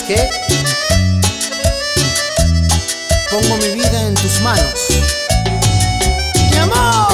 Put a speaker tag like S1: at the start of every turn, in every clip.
S1: qué? Pongo mi vida en tus manos. ¡Mi amor!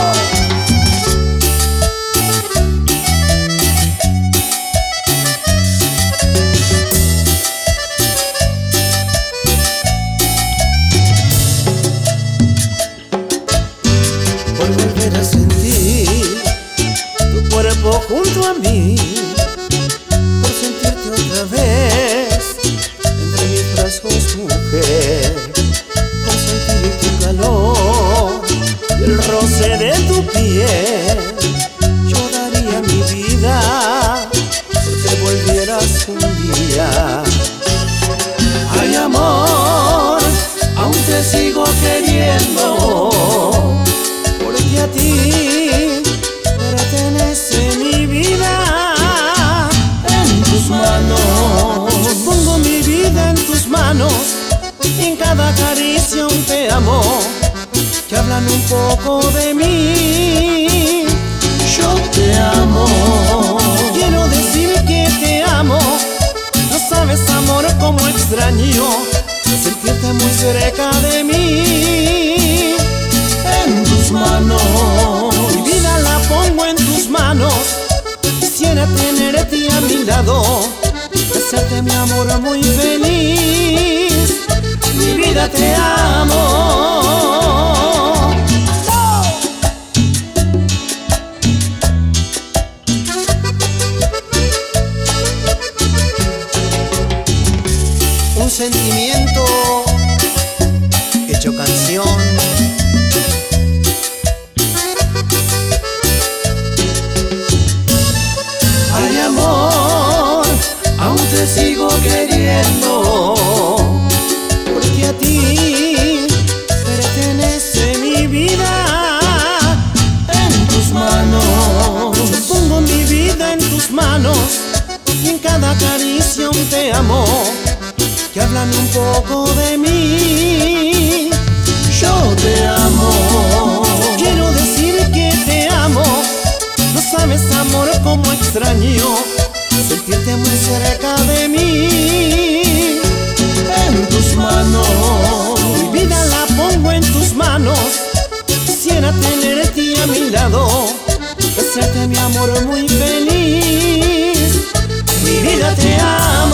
S1: Por volver a sentir tu cuerpo junto a mí, por sentirte otra vez entre mis brazos, mujer, por sentir tu calor y el roce de tu piel. Yo daría mi vida porque volvieras un día. Ay, amor, aún te sigo queriendo, porque a ti pertenece mi vida. En tus manos pongo mi vida, en tus manos, y en cada caricia un te amo que hablan un poco de mí. Yo te amo, quiero decir que te amo. No sabes, amor, cómo extraño sentirte muy cerca de mí. En tus manos, mi vida la pongo en tus manos. Quisiera tenerte a mi lado, hacerte, mi amor, muy feliz. Mi vida, te amo. Un sentimiento hecho canción. Ay, amor, aún te sigo queriendo, porque a ti pertenece mi vida. En tus manos pongo mi vida, en tus manos, y en cada caricia un te amo que hablan un poco de mí. Yo te amo, quiero decir que te amo. No sabes, amor, cómo extraño sentirte muy cerca de mí. En tus manos, mi vida la pongo en tus manos. Quisiera tenerte a mi lado, hacerte, mi amor, muy feliz. Mi vida, te amo.